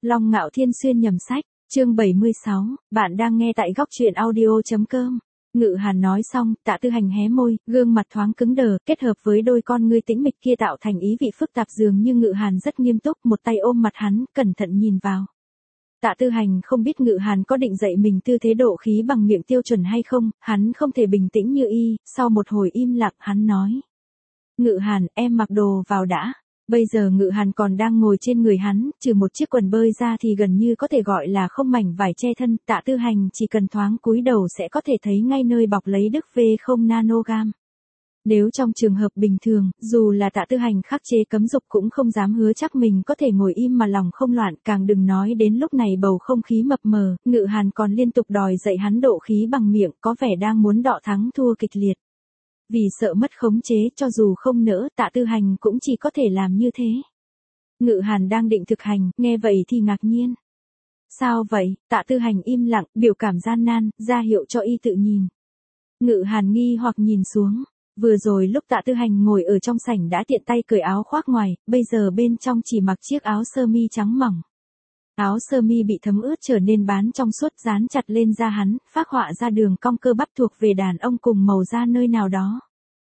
Long Ngạo Thiên xuyên nhầm sách, chương 76, bạn đang nghe tại góc truyện audio.com. Ngự Hàn nói xong, Tạ Tư Hành hé môi, gương mặt thoáng cứng đờ, kết hợp với đôi con ngươi tĩnh mịch kia tạo thành ý vị phức tạp dường như Ngự Hàn rất nghiêm túc, một tay ôm mặt hắn, cẩn thận nhìn vào. Tạ Tư Hành không biết Ngự Hàn có định dạy mình tư thế độ khí bằng miệng tiêu chuẩn hay không, hắn không thể bình tĩnh như y, sau một hồi im lặng hắn nói. Ngự Hàn, em mặc đồ vào đã. Bây giờ Ngự Hàn còn đang ngồi trên người hắn, trừ một chiếc quần bơi ra thì gần như có thể gọi là không mảnh vải che thân, Tạ Tư Hành chỉ cần thoáng cúi đầu sẽ có thể thấy ngay nơi bọc lấy Đức V0 nanogam. Nếu trong trường hợp bình thường, dù là Tạ Tư Hành khắc chế cấm dục cũng không dám hứa chắc mình có thể ngồi im mà lòng không loạn, càng đừng nói đến lúc này bầu không khí mập mờ, Ngự Hàn còn liên tục đòi dạy hắn độ khí bằng miệng, có vẻ đang muốn đọ thắng thua kịch liệt. Vì sợ mất khống chế, cho dù không nỡ, Tạ Tư Hành cũng chỉ có thể làm như thế. Ngự Hàn đang định thực hành, nghe vậy thì ngạc nhiên. Sao vậy? Tạ Tư Hành im lặng, biểu cảm gian nan, ra hiệu cho y tự nhìn. Ngự Hàn nghi hoặc nhìn xuống. Vừa rồi lúc Tạ Tư Hành ngồi ở trong sảnh đã tiện tay cởi áo khoác ngoài, bây giờ bên trong chỉ mặc chiếc áo sơ mi trắng mỏng. Áo sơ mi bị thấm ướt trở nên bán trong suốt, dán chặt lên da hắn, phác họa ra đường cong cơ bắp thuộc về đàn ông cùng màu da nơi nào đó.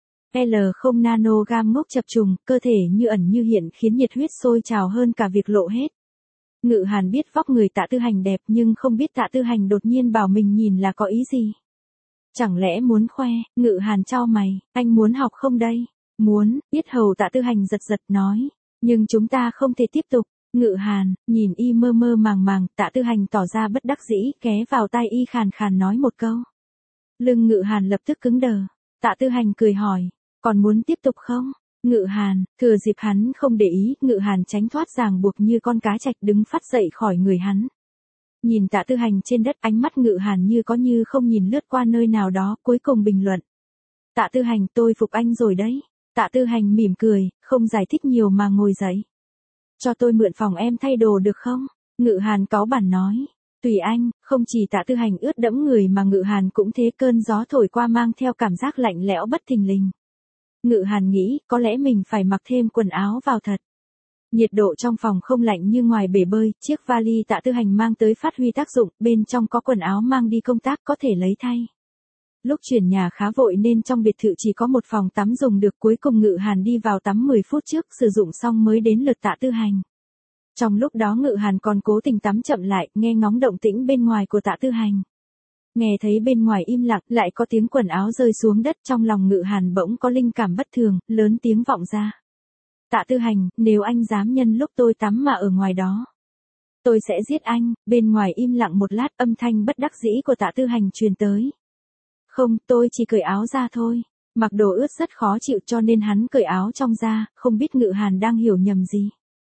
L0 nanogam ngốc chập trùng, cơ thể như ẩn như hiện khiến nhiệt huyết sôi trào hơn cả việc lộ hết. Ngự Hàn biết vóc người Tạ Tư Hành đẹp nhưng không biết Tạ Tư Hành đột nhiên bảo mình nhìn là có ý gì. Chẳng lẽ muốn khoe? Ngự Hàn chau mày, anh muốn học không đây? Muốn, biết hầu Tạ Tư Hành giật giật nói. Nhưng chúng ta không thể tiếp tục. Ngự Hàn, nhìn y mơ mơ màng màng, Tạ Tư Hành tỏ ra bất đắc dĩ, ghé vào tai y khàn khàn nói một câu. Lưng Ngự Hàn lập tức cứng đờ. Tạ Tư Hành cười hỏi, còn muốn tiếp tục không? Ngự Hàn, thừa dịp hắn không để ý, Ngự Hàn tránh thoát ràng buộc như con cá trạch đứng phát dậy khỏi người hắn. Nhìn Tạ Tư Hành trên đất, ánh mắt Ngự Hàn như có như không nhìn lướt qua nơi nào đó, cuối cùng bình luận. Tạ Tư Hành, tôi phục anh rồi đấy. Tạ Tư Hành mỉm cười, không giải thích nhiều mà ngồi dậy. Cho tôi mượn phòng em thay đồ được không? Ngự Hàn cáu bẳn nói. Tùy anh, không chỉ Tạ Tư Hành ướt đẫm người mà Ngự Hàn cũng thế, cơn gió thổi qua mang theo cảm giác lạnh lẽo bất thình lình. Ngự Hàn nghĩ, có lẽ mình phải mặc thêm quần áo vào thật. Nhiệt độ trong phòng không lạnh như ngoài bể bơi, chiếc vali Tạ Tư Hành mang tới phát huy tác dụng, bên trong có quần áo mang đi công tác có thể lấy thay. Lúc chuyển nhà khá vội nên trong biệt thự chỉ có một phòng tắm dùng được, cuối cùng Ngự Hàn đi vào tắm 10 phút trước, sử dụng xong mới đến lượt Tạ Tư Hành. Trong lúc đó Ngự Hàn còn cố tình tắm chậm lại, nghe ngóng động tĩnh bên ngoài của Tạ Tư Hành. Nghe thấy bên ngoài im lặng, lại có tiếng quần áo rơi xuống đất, trong lòng Ngự Hàn bỗng có linh cảm bất thường, lớn tiếng vọng ra. Tạ Tư Hành, nếu anh dám nhân lúc tôi tắm mà ở ngoài đó, tôi sẽ giết anh. Bên ngoài im lặng một lát, âm thanh bất đắc dĩ của Tạ Tư Hành truyền tới. Không, tôi chỉ cởi áo ra thôi. Mặc đồ ướt rất khó chịu cho nên hắn cởi áo trong ra, không biết Ngự Hàn đang hiểu nhầm gì.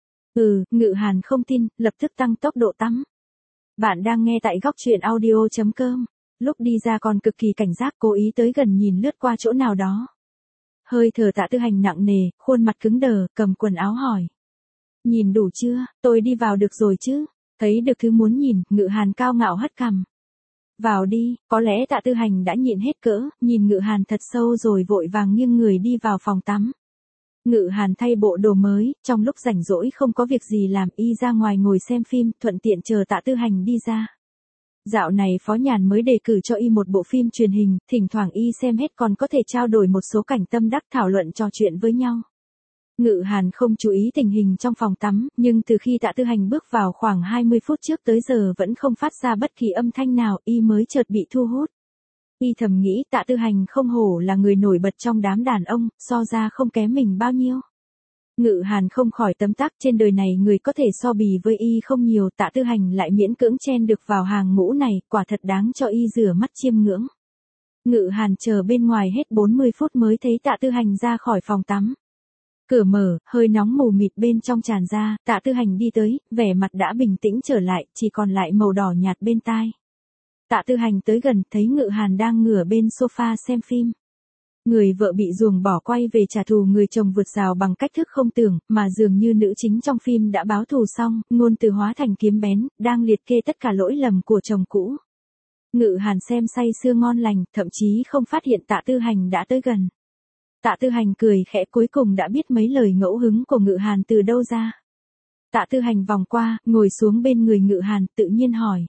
Ngự Hàn không tin, lập tức tăng tốc độ tắm. Bạn đang nghe tại góc truyện audio.com. Lúc đi ra còn cực kỳ cảnh giác, cố ý tới gần nhìn lướt qua chỗ nào đó. Hơi thở Tạ Tư Hành nặng nề, khuôn mặt cứng đờ, cầm quần áo hỏi. Nhìn đủ chưa, tôi đi vào được rồi chứ? Thấy được thứ muốn nhìn, Ngự Hàn cao ngạo hất cằm. Vào đi, có lẽ Tạ Tư Hành đã nhịn hết cỡ, nhìn Ngự Hàn thật sâu rồi vội vàng nghiêng người đi vào phòng tắm. Ngự Hàn thay bộ đồ mới, trong lúc rảnh rỗi không có việc gì làm, y ra ngoài ngồi xem phim, thuận tiện chờ Tạ Tư Hành đi ra. Dạo này Phó Nhàn mới đề cử cho y một bộ phim truyền hình, thỉnh thoảng y xem hết còn có thể trao đổi một số cảnh tâm đắc, thảo luận trò chuyện với nhau. Ngự Hàn không chú ý tình hình trong phòng tắm, nhưng từ khi Tạ Tư Hành bước vào khoảng 20 phút trước tới giờ vẫn không phát ra bất kỳ âm thanh nào, y mới chợt bị thu hút. Y thầm nghĩ Tạ Tư Hành không hổ là người nổi bật trong đám đàn ông, so ra không kém mình bao nhiêu. Ngự Hàn không khỏi tấm tắc, trên đời này người có thể so bì với y không nhiều, Tạ Tư Hành lại miễn cưỡng chen được vào hàng ngũ này, quả thật đáng cho y rửa mắt chiêm ngưỡng. Ngự Hàn chờ bên ngoài hết 40 phút mới thấy Tạ Tư Hành ra khỏi phòng tắm. Cửa mở, hơi nóng mù mịt bên trong tràn ra, Tạ Tư Hành đi tới, vẻ mặt đã bình tĩnh trở lại, chỉ còn lại màu đỏ nhạt bên tai. Tạ Tư Hành tới gần, thấy Ngự Hàn đang ngửa bên sofa xem phim. Người vợ bị ruồng bỏ quay về trả thù người chồng vượt rào bằng cách thức không tưởng, mà dường như nữ chính trong phim đã báo thù xong, ngôn từ hóa thành kiếm bén, đang liệt kê tất cả lỗi lầm của chồng cũ. Ngự Hàn xem say sưa ngon lành, thậm chí không phát hiện Tạ Tư Hành đã tới gần. Tạ Tư Hành cười khẽ, cuối cùng đã biết mấy lời ngẫu hứng của Ngự Hàn từ đâu ra. Tạ Tư Hành vòng qua, ngồi xuống bên người Ngự Hàn, tự nhiên hỏi.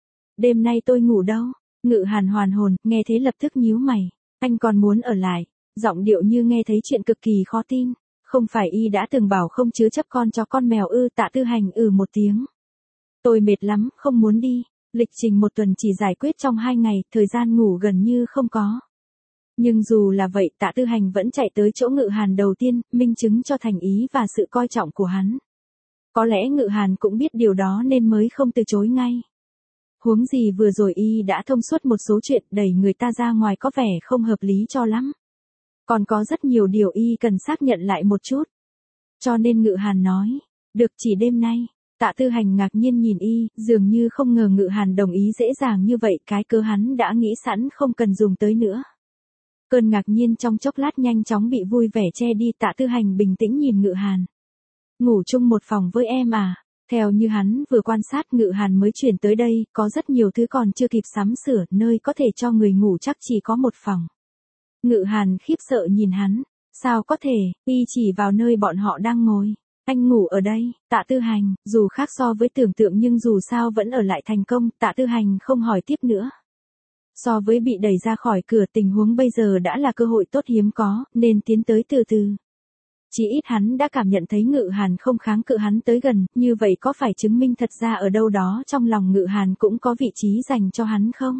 Đêm nay tôi ngủ đâu? Ngự Hàn hoàn hồn, nghe thế lập tức nhíu mày. Anh còn muốn ở lại, giọng điệu như nghe thấy chuyện cực kỳ khó tin. Không phải y đã từng bảo không chứa chấp con cho con mèo ư? Tạ Tư Hành một tiếng. Tôi mệt lắm, không muốn đi. Lịch trình một tuần chỉ giải quyết trong 2 ngày, thời gian ngủ gần như không có. Nhưng dù là vậy, Tạ Tư Hành vẫn chạy tới chỗ Ngự Hàn đầu tiên, minh chứng cho thành ý và sự coi trọng của hắn. Có lẽ Ngự Hàn cũng biết điều đó nên mới không từ chối ngay. Huống gì vừa rồi y đã thông suốt một số chuyện, đẩy người ta ra ngoài có vẻ không hợp lý cho lắm. Còn có rất nhiều điều y cần xác nhận lại một chút. Cho nên Ngự Hàn nói, được chỉ đêm nay. Tạ Tư Hành ngạc nhiên nhìn y, dường như không ngờ Ngự Hàn đồng ý dễ dàng như vậy, cái cớ hắn đã nghĩ sẵn không cần dùng tới nữa. Cơn ngạc nhiên trong chốc lát nhanh chóng bị vui vẻ che đi. Tạ Tư Hành bình tĩnh nhìn Ngự Hàn. Ngủ chung một phòng với em à? Theo như hắn vừa quan sát, Ngự Hàn mới chuyển tới đây, có rất nhiều thứ còn chưa kịp sắm sửa, nơi có thể cho người ngủ chắc chỉ có một phòng. Ngự Hàn khiếp sợ nhìn hắn. Sao có thể? Y chỉ vào nơi bọn họ đang ngồi. Anh ngủ ở đây. Tạ Tư Hành, dù khác so với tưởng tượng nhưng dù sao vẫn ở lại thành công. Tạ Tư Hành không hỏi tiếp nữa. So với bị đẩy ra khỏi cửa, tình huống bây giờ đã là cơ hội tốt hiếm có, nên tiến tới từ từ. Chỉ ít hắn đã cảm nhận thấy Ngự Hàn không kháng cự hắn tới gần, như vậy có phải chứng minh thật ra ở đâu đó trong lòng Ngự Hàn cũng có vị trí dành cho hắn không?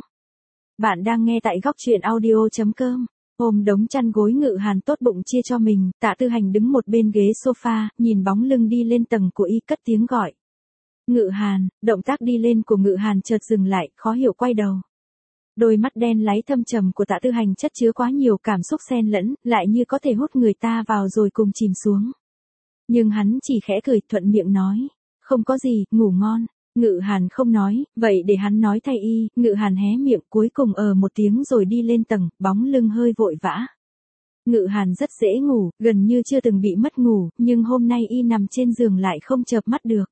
Bạn đang nghe tại góc truyện audio.com. Ôm đống chăn gối, Ngự Hàn tốt bụng chia cho mình. Tạ Tư Hành đứng một bên ghế sofa, nhìn bóng lưng đi lên tầng của y, cất tiếng gọi. Ngự Hàn. Động tác đi lên của Ngự Hàn chợt dừng lại, khó hiểu quay đầu. Đôi mắt đen láy thâm trầm của Tạ Tư Hành chất chứa quá nhiều cảm xúc xen lẫn, lại như có thể hút người ta vào rồi cùng chìm xuống. Nhưng hắn chỉ khẽ cười, thuận miệng nói. Không có gì, ngủ ngon. Ngự Hàn không nói, vậy để hắn nói thay y. Ngự Hàn hé miệng, cuối cùng một tiếng rồi đi lên tầng, bóng lưng hơi vội vã. Ngự Hàn rất dễ ngủ, gần như chưa từng bị mất ngủ, nhưng hôm nay y nằm trên giường lại không chợp mắt được.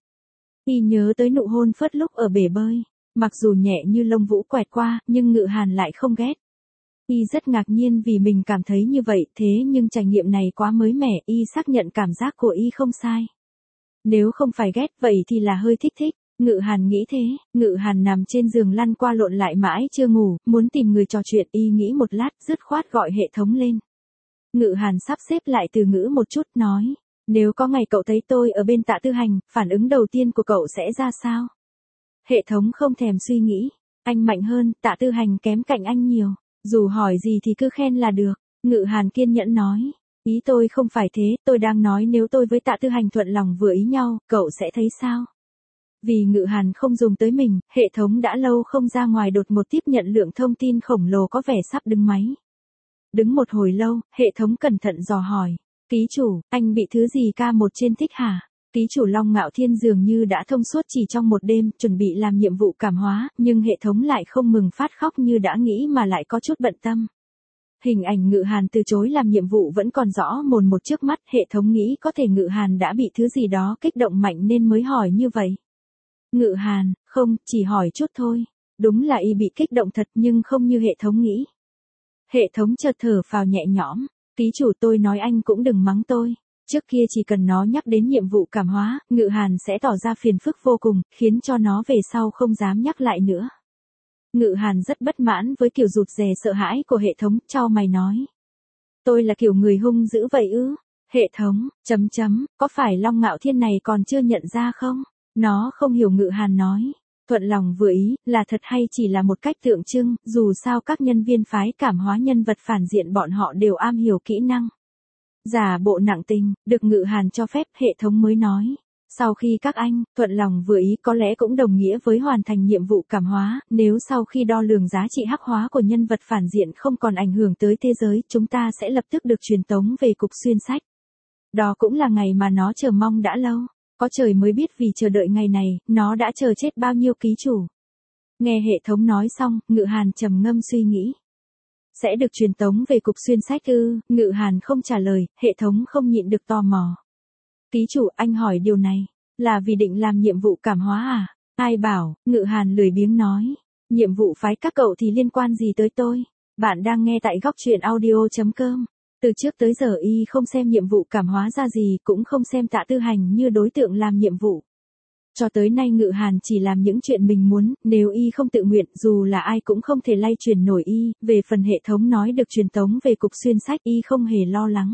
Y nhớ tới nụ hôn phớt lúc ở bể bơi. Mặc dù nhẹ như lông vũ quẹt qua, nhưng Ngự Hàn lại không ghét. Y rất ngạc nhiên vì mình cảm thấy như vậy, thế nhưng trải nghiệm này quá mới mẻ, y xác nhận cảm giác của y không sai. Nếu không phải ghét, vậy thì là hơi thích. Ngự Hàn nghĩ thế. Ngự Hàn nằm trên giường lăn qua lộn lại mãi chưa ngủ, muốn tìm người trò chuyện, y nghĩ một lát, dứt khoát gọi hệ thống lên. Ngự Hàn sắp xếp lại từ ngữ một chút, nói. Nếu có ngày cậu thấy tôi ở bên Tạ Tư Hành, phản ứng đầu tiên của cậu sẽ ra sao? Hệ thống không thèm suy nghĩ. Anh mạnh hơn, Tạ Tư Hành kém cạnh anh nhiều. Dù hỏi gì thì cứ khen là được. Ngự Hàn kiên nhẫn nói. Ý tôi không phải thế, tôi đang nói nếu tôi với Tạ Tư Hành thuận lòng vừa ý nhau, cậu sẽ thấy sao? Vì Ngự Hàn không dùng tới mình, hệ thống đã lâu không ra ngoài đột ngột tiếp nhận lượng thông tin khổng lồ có vẻ sắp đứng máy. Đứng một hồi lâu, hệ thống cẩn thận dò hỏi. Ký chủ, anh bị thứ gì K1 trên thích hả? Ký chủ Long Ngạo Thiên dường như đã thông suốt chỉ trong một đêm, chuẩn bị làm nhiệm vụ cảm hóa, nhưng hệ thống lại không mừng phát khóc như đã nghĩ mà lại có chút bận tâm. Hình ảnh Ngự Hàn từ chối làm nhiệm vụ vẫn còn rõ mồn một trước mắt, hệ thống nghĩ có thể Ngự Hàn đã bị thứ gì đó kích động mạnh nên mới hỏi như vậy. Ngự Hàn, không, chỉ hỏi chút thôi. Đúng là y bị kích động thật nhưng không như hệ thống nghĩ. Hệ thống chợt thở phào nhẹ nhõm. Ký chủ, tôi nói anh cũng đừng mắng tôi. Trước kia chỉ cần nó nhắc đến nhiệm vụ cảm hóa, Ngự Hàn sẽ tỏ ra phiền phức vô cùng, khiến cho nó về sau không dám nhắc lại nữa. Ngự Hàn rất bất mãn với kiểu rụt rè sợ hãi của hệ thống, chau mày nói. Tôi là kiểu người hung dữ vậy ư? Hệ thống, có phải Long Ngạo Thiên này còn chưa nhận ra không? Nó không hiểu. Ngự Hàn nói. Thuận lòng vừa ý, là thật hay chỉ là một cách tượng trưng, dù sao các nhân viên phái cảm hóa nhân vật phản diện bọn họ đều am hiểu kỹ năng. Giả bộ nặng tình, được Ngự Hàn cho phép, hệ thống mới nói. Sau khi các anh, thuận lòng vừa ý có lẽ cũng đồng nghĩa với hoàn thành nhiệm vụ cảm hóa, nếu sau khi đo lường giá trị hắc hóa của nhân vật phản diện không còn ảnh hưởng tới thế giới, chúng ta sẽ lập tức được truyền tống về cục xuyên sách. Đó cũng là ngày mà nó chờ mong đã lâu. Có trời mới biết vì chờ đợi ngày này, nó đã chờ chết bao nhiêu ký chủ. Nghe hệ thống nói xong, Ngự Hàn trầm ngâm suy nghĩ. Sẽ được truyền tống về cục xuyên sách ư? Ngự Hàn không trả lời, hệ thống không nhịn được tò mò. Ký chủ, anh hỏi điều này, là vì định làm nhiệm vụ cảm hóa à? Ai bảo? Ngự Hàn lười biếng nói. Nhiệm vụ phái các cậu thì liên quan gì tới tôi? Bạn đang nghe tại góc truyện audio.com. Từ trước tới giờ y không xem nhiệm vụ cảm hóa ra gì, cũng không xem Tạ Tư Hành như đối tượng làm nhiệm vụ. Cho tới nay Ngự Hàn chỉ làm những chuyện mình muốn, nếu y không tự nguyện, dù là ai cũng không thể lay truyền nổi y. Về phần hệ thống nói được truyền tống về cục xuyên sách, y không hề lo lắng.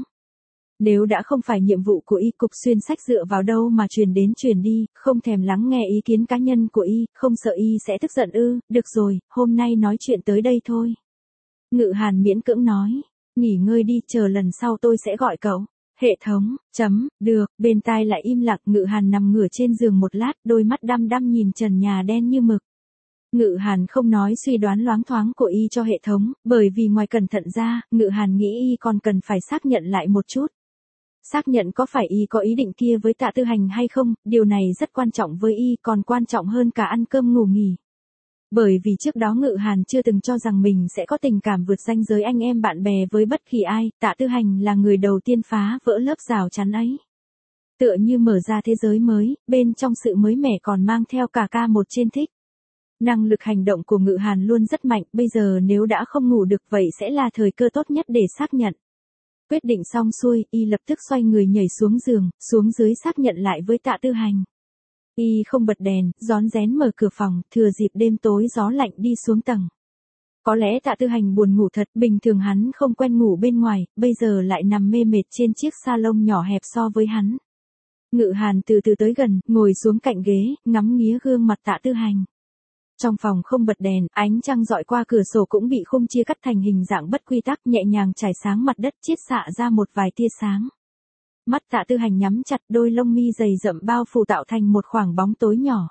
Nếu đã không phải nhiệm vụ của y, cục xuyên sách dựa vào đâu mà truyền đến truyền đi, không thèm lắng nghe ý kiến cá nhân của y, không sợ y sẽ tức giận ư? Được rồi, hôm nay nói chuyện tới đây thôi. Ngự Hàn miễn cưỡng nói, nghỉ ngơi đi, chờ lần sau tôi sẽ gọi cậu. Hệ thống, được, bên tai lại im lặng. Ngự Hàn nằm ngửa trên giường một lát, đôi mắt đăm đăm nhìn trần nhà đen như mực. Ngự Hàn không nói suy đoán loáng thoáng của y cho hệ thống, bởi vì ngoài cẩn thận ra, Ngự Hàn nghĩ y còn cần phải xác nhận lại một chút. Xác nhận có phải y có ý định kia với Tạ Tư Hành hay không, điều này rất quan trọng với y, còn quan trọng hơn cả ăn cơm ngủ nghỉ. Bởi vì trước đó Ngự Hàn chưa từng cho rằng mình sẽ có tình cảm vượt ranh giới anh em bạn bè với bất kỳ ai, Tạ Tư Hành là người đầu tiên phá vỡ lớp rào chắn ấy. Tựa như mở ra thế giới mới, bên trong sự mới mẻ còn mang theo cả một trên thích. Năng lực hành động của Ngự Hàn luôn rất mạnh, bây giờ nếu đã không ngủ được vậy sẽ là thời cơ tốt nhất để xác nhận. Quyết định xong xuôi, y lập tức xoay người nhảy xuống giường, xuống dưới xác nhận lại với Tạ Tư Hành. Y không bật đèn, rón rén mở cửa phòng, thừa dịp đêm tối gió lạnh đi xuống tầng. Có lẽ Tạ Tư Hành buồn ngủ thật, bình thường hắn không quen ngủ bên ngoài, bây giờ lại nằm mê mệt trên chiếc salon nhỏ hẹp so với hắn. Ngự Hàn từ từ tới gần, ngồi xuống cạnh ghế, ngắm nghía gương mặt Tạ Tư Hành. Trong phòng không bật đèn, ánh trăng dọi qua cửa sổ cũng bị khung chia cắt thành hình dạng bất quy tắc, nhẹ nhàng trải sáng mặt đất, chiết xạ ra một vài tia sáng. Mắt Tạ Tư Hành nhắm chặt, đôi lông mi dày rậm bao phủ tạo thành một khoảng bóng tối nhỏ.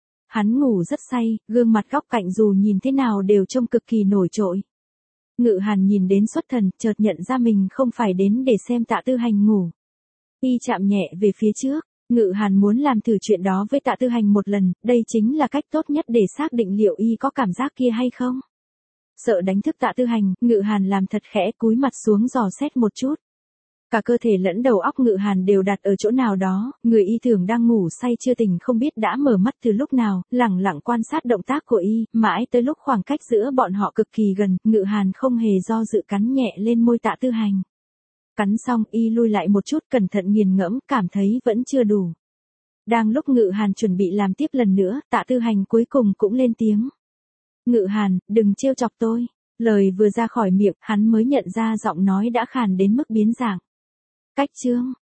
Hắn ngủ rất say, gương mặt góc cạnh dù nhìn thế nào đều trông cực kỳ nổi trội. Ngự Hàn nhìn đến xuất thần, chợt nhận ra mình không phải đến để xem Tạ Tư Hành ngủ. Y chạm nhẹ về phía trước. Ngự Hàn muốn làm thử chuyện đó với Tạ Tư Hành một lần, đây chính là cách tốt nhất để xác định liệu y có cảm giác kia hay không. Sợ đánh thức Tạ Tư Hành, Ngự Hàn làm thật khẽ, cúi mặt xuống dò xét một chút. Cả cơ thể lẫn đầu óc Ngự Hàn đều đặt ở chỗ nào đó, người y thường đang ngủ say chưa tỉnh không biết đã mở mắt từ lúc nào, lẳng lặng quan sát động tác của y, mãi tới lúc khoảng cách giữa bọn họ cực kỳ gần, Ngự Hàn không hề do dự cắn nhẹ lên môi Tạ Tư Hành. Cắn xong y lui lại một chút, cẩn thận nghiền ngẫm, cảm thấy vẫn chưa đủ. Đang lúc Ngự Hàn chuẩn bị làm tiếp lần nữa, Tạ Tư Hành cuối cùng cũng lên tiếng. Ngự Hàn, đừng trêu chọc tôi. Lời vừa ra khỏi miệng, hắn mới nhận ra giọng nói đã khàn đến mức biến dạng. Cách chương.